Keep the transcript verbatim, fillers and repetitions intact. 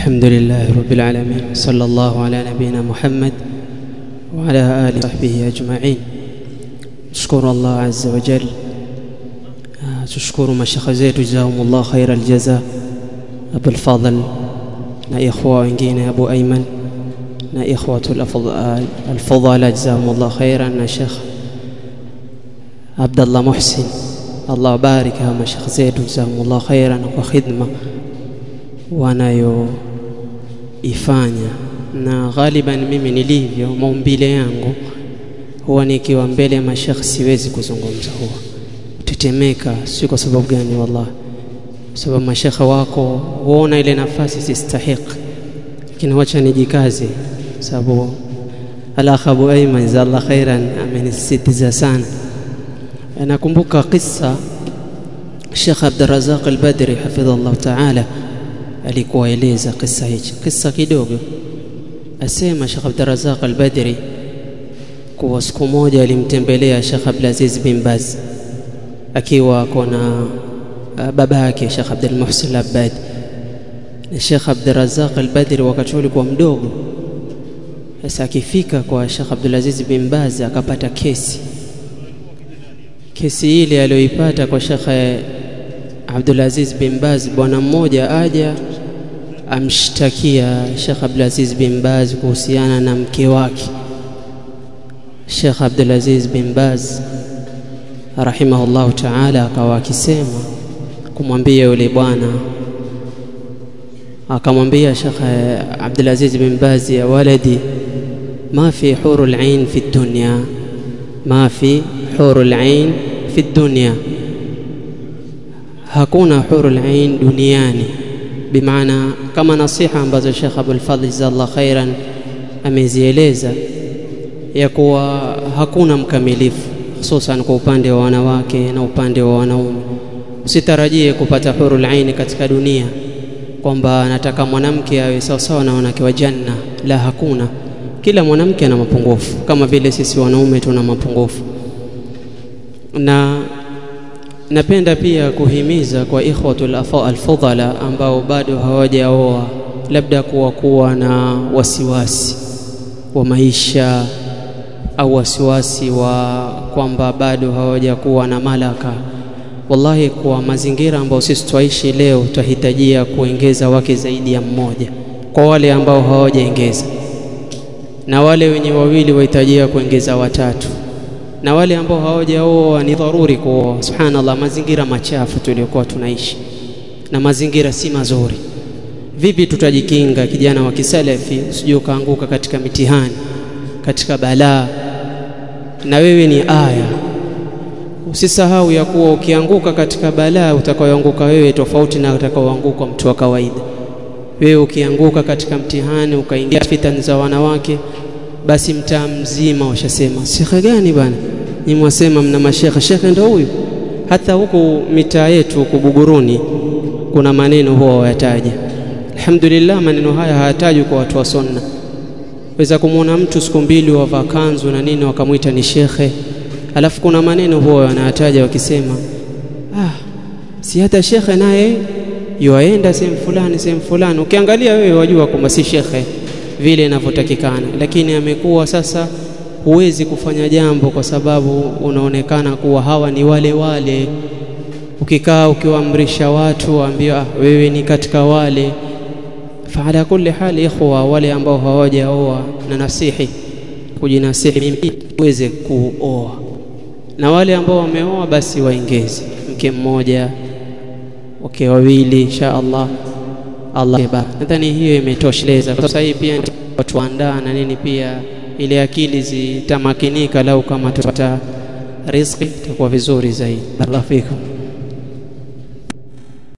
الحمد لله رب العالمين، صلى الله على نبينا محمد وعلى آله وصحبه أجمعين. نشكر الله عز وجل، تشكر مشايخ zetu جزاهم الله خير الجزاء، أبو الفضل na ikhwa wengine Abu Ayman na ikhwatu al-fadhala جزاهم الله خيرا na Sheikh Abdullah Muhsin. Allah bariki hawa mashayikh zetu جزاهم الله خيرا kwa khidma wanayo ifanya. Na ghaliban mimi nilivyo maumbile yangu huwa nikiwa mbele ya mashayikh siwezi kuzungumza, huwa tetemeka. Si kwa sababu gani? wallahi sababu mashayikh wako huona ile nafasi sistahiki, lakini wacha nijikaze, sababu al-akh Abu Ayman jazallahu khairan amenisitiza sana. Nakumbuka kisa Sheikh Abdul Razak al-Badri hafidhahullah ta'ala alikuwa eleza kisa hichi, kisa kidogo. Asema Sheikh Abdul Razak al-Badri kwa siku moja alimtembelea Sheikh Abdul Aziz bin Baz akiwa kona baba yake Sheikh Abdul Muhsin al-Abbad. Sheikh Abdul Razak al-Badri wakati alikuwa mdogo. Sasa akifika kwa Sheikh Abdul Aziz bin Baz akapata kesi. Kesi ile aliyoipata kwa Sheikh Abdul Aziz bin Baz, bwana mmoja aja amshtakia Sheikh Abdul Aziz bin Baz kuhusiana na mke wake. Sheikh Abdul Aziz bin Baz rahimahullah ta'ala akawa akisema kumwambia yule bwana, akamwambia Sheikh Abdul Aziz bin Baz, ya waladi ma fi hurul ain fi dunya, ma fi hurul ain fi dunya, hakuna hurul ain duniani. Bimaana kama nasiha ambazo Sheikh Abdul Fadhl jazallahu khairan amezieleza ya kuwa hakuna mkamilifu, hususan kwa upande wa wanawake na upande wa wanaume. Usitarajie kupata hurul ain katika dunia kwamba anataka mwanamke awe sawa sawa na wanawake wa janna. La, hakuna. Kila mwanamke ana mapungufu kama vile sisi wanaume tuna mapungufu. Na napenda pia kuhimiza kwa ikhwatul al-fadhala ambao bado hawajaoa, labda kuwa kuwa na wasiwasi wa maisha au wasiwasi wa kwamba bado hawajakuwa na malaka. Wallahi, kwa mazingira ambayo sisi tuishi leo tutahitajia kuongeza wake zaidi ya mmoja, kwa wale ambao hawajaongeza, na wale wenye wawili wahitajia kuongeza watatu, na wale ambao hawajaoa ni dharuri kuoa. Subhanallah, mazingira machafu tuliokuwa tunaishi na mazingira si mazuri. Vipi tutajikinga kijana wa kisalafi usije kaanguka katika mitihani, katika balaa? Na wewe ni aya. Usisahau ya kuwa ukianguka katika balaa utakayoanguka wewe tofauti na utakaoanguka mtu wa kawaida. Wewe ukianguka katika mtihani ukaingia fitani za wanawake, basi mtaa mzima washasema shekhe gani bana? Ni mwasema mna mashekhe, shekhe ndio huyu. Hata huku mitaa yetu huku Buguruni kuna maneno huwa wayataja. Alhamdulillah, maneno haya hayatajwi kwa watu wa sunna. Weza kumuona mtu siku mbili wavaa kanzu na nini wakamuita ni shekhe, alafu kuna maneno huwa wanayataja wakisema ah, si hata shekhe naye yuaenda sehemu fulani sehemu fulani. Ukiangalia wewe wajua kwamba si shekhe vile inavyotakikana, lakini amekuwa sasa huwezi kufanya jambo kwa sababu unaonekana kuwa hawa ni wale wale. Ukikaa ukiwaamrisha watu waambia ah, wewe ni katika wale. Faala kulli hali ikhwa, wale ambao hawajaoa na nasihi kujinasihi mimi uweze kuoa, na wale ambao wameoa basi waongeze mke mmoja, wake wawili insha Allah. Allah nadhani hiyo imetosheleza. Kwa sasa hii pia watu waandaa na nini pia ile akili zitamakinika, lau kama tupata riziki itakuwa vizuri zaidi. Barakallahu fikum.